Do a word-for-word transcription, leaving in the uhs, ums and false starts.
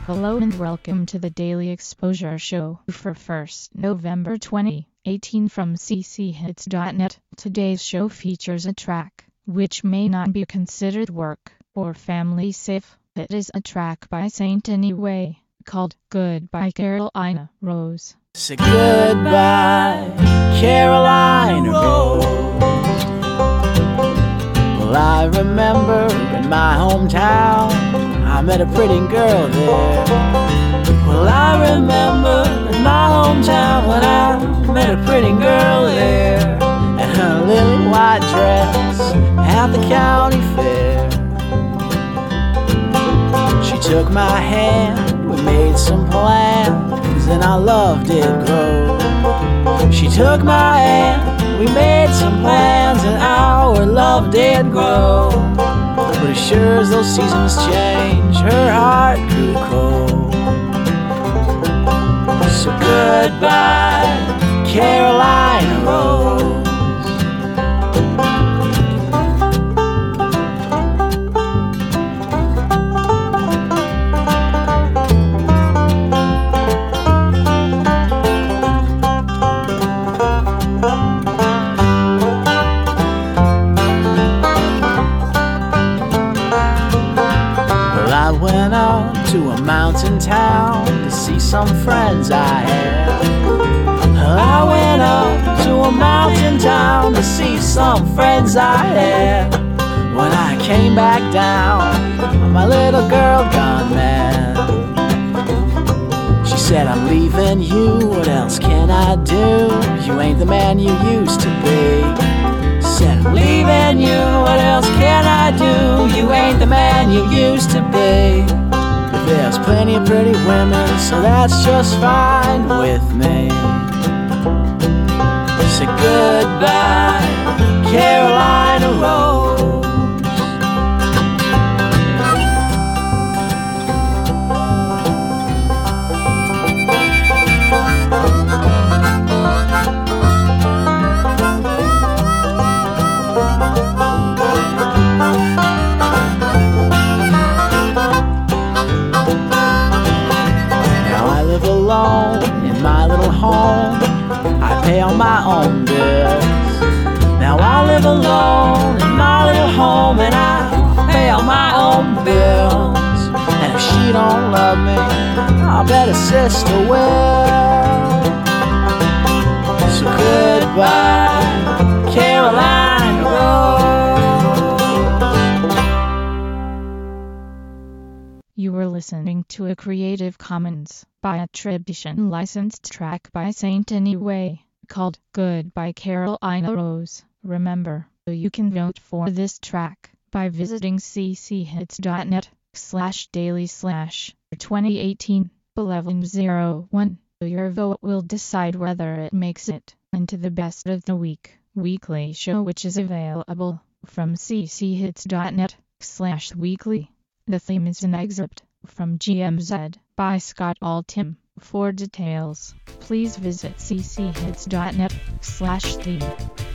Hello and welcome to the Daily Exposure Show for first November twenty eighteen from c c hits dot net. Today's show features a track which may not be considered work or family safe. It is a track by Saint Anyway called Goodbye Carolina Rose. Say goodbye, Carolina Rose. Well, I remember in my hometown, I met a pretty girl there. Well, I remember in my hometown when I met a pretty girl there, and her little white dress at the county fair. She took my hand, we made some plans, and our love did grow. She took my hand, we made some plans, and our love did grow. But as sure as those seasons change, her heart grew cold. So goodbye, Carolina Rose. I went out to a mountain town to see some friends I had. I went out to a mountain town to see some friends I had. When I came back down, my little girl gone mad. She said, I'm leaving you, what else can I do? You ain't the man you used to be. Said, I'm leaving you, what else can I do? You ain't the man you used to be. But there's plenty of pretty women, so that's just fine with me. Say goodbye, Carolina Rose. Alone in my little home, I pay all my own bills. Now I live alone in my little home, and I pay all my own bills. And if she don't love me, I bet a sister will. So goodbye, Carolina Rose. You were listening to a Creative Commons by attribution licensed track by Saint Anyway called Goodbye Carolina Rose. Remember, you can vote for this track by visiting c c hits dot net slash daily slash twenty eighteen eleven oh one. Your vote will decide whether it makes it into the Best of the Week weekly show, which is available from c c hits dot net slash weekly. The theme is an excerpt from G M Z by Scott Altham. For details, please visit c c hits dot net slash theme.